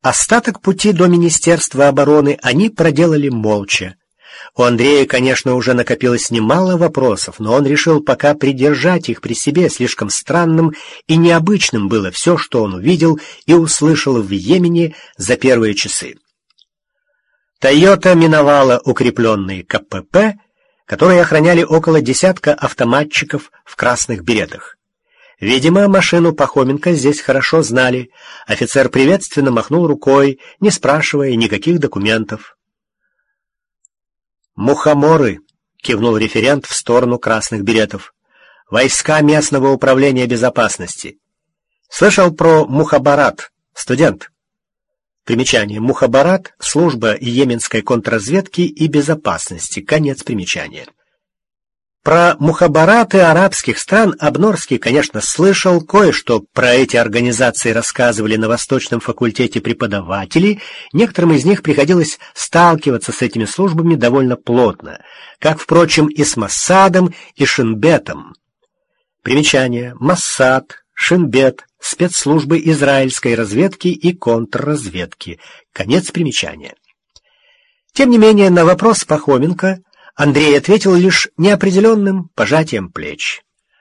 Остаток пути до Министерства обороны они проделали молча. У Андрея, конечно, уже накопилось немало вопросов, но он решил пока придержать их при себе. Слишком странным и необычным было все, что он увидел и услышал в Йемене за первые часы. «Тойота» миновала укрепленные КПП, которые охраняли около десятка автоматчиков в красных беретах. Видимо, машину Пахоменко здесь хорошо знали. Офицер приветственно махнул рукой, не спрашивая никаких документов. «Мухоморы», — кивнул референт в сторону красных беретов. «Войска местного управления безопасности. Слышал про Мухабарат, студент?» Примечание. Мухабарат — служба йеменской контрразведки и безопасности. Конец примечания. Про мухабараты арабских стран Обнорский, конечно, слышал, кое-что про эти организации рассказывали на Восточном факультете преподаватели, некоторым из них приходилось сталкиваться с этими службами довольно плотно, как, впрочем, и с Моссадом и Шинбетом. Примечание. Моссад, Шинбет — спецслужбы израильской разведки и контрразведки. Конец примечания. Тем не менее, на вопрос Пахоменко Андрей ответил лишь неопределенным пожатием плеч.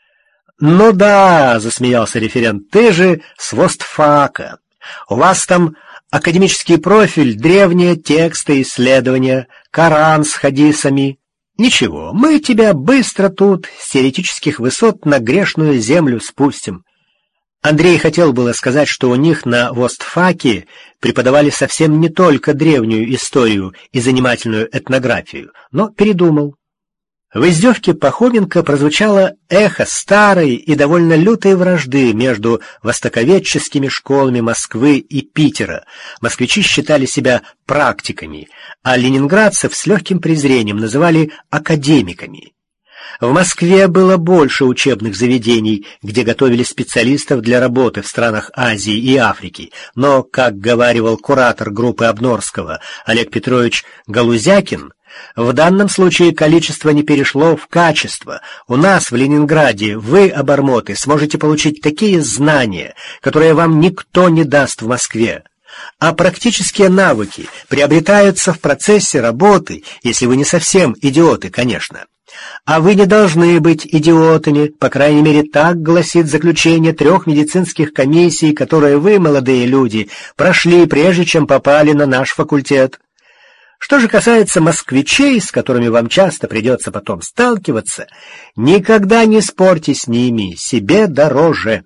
«Ну да», — засмеялся референт, — «ты же с Востфака. У вас там академический профиль, древние тексты, исследования, Коран с хадисами. Ничего, мы тебя быстро тут с теоретических высот на грешную землю спустим». Андрей хотел было сказать, что у них на Востфаке преподавали совсем не только древнюю историю и занимательную этнографию, но передумал. В издевке Пахоменко прозвучало эхо старой и довольно лютой вражды между востоковедческими школами Москвы и Питера. Москвичи считали себя практиками, а ленинградцев с легким презрением называли академиками. В Москве было больше учебных заведений, где готовили специалистов для работы в странах Азии и Африки, но, как говаривал куратор группы Обнорского Олег Петрович Галузякин, в данном случае количество не перешло в качество. У нас в Ленинграде вы, обормоты, сможете получить такие знания, которые вам никто не даст в Москве. А практические навыки приобретаются в процессе работы, если вы не совсем идиоты, конечно. А вы не должны быть идиотами, по крайней мере, так гласит заключение 3 медицинских комиссий, которые вы, молодые люди, прошли, прежде чем попали на наш факультет. Что же касается москвичей, с которыми вам часто придется потом сталкиваться, никогда не спорьте с ними, себе дороже.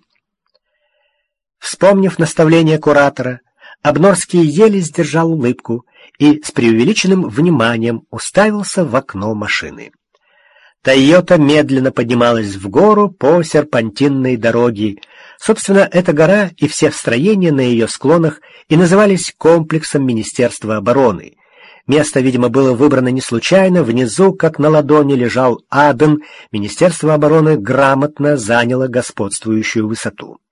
Вспомнив наставление куратора, Обнорский еле сдержал улыбку и с преувеличенным вниманием уставился в окно машины. «Тойота» медленно поднималась в гору по серпантинной дороге. Собственно, эта гора и все строения на ее склонах и назывались комплексом Министерства обороны. Место, видимо, было выбрано не случайно. Внизу, как на ладони, лежал Аден. Министерство обороны грамотно заняло господствующую высоту.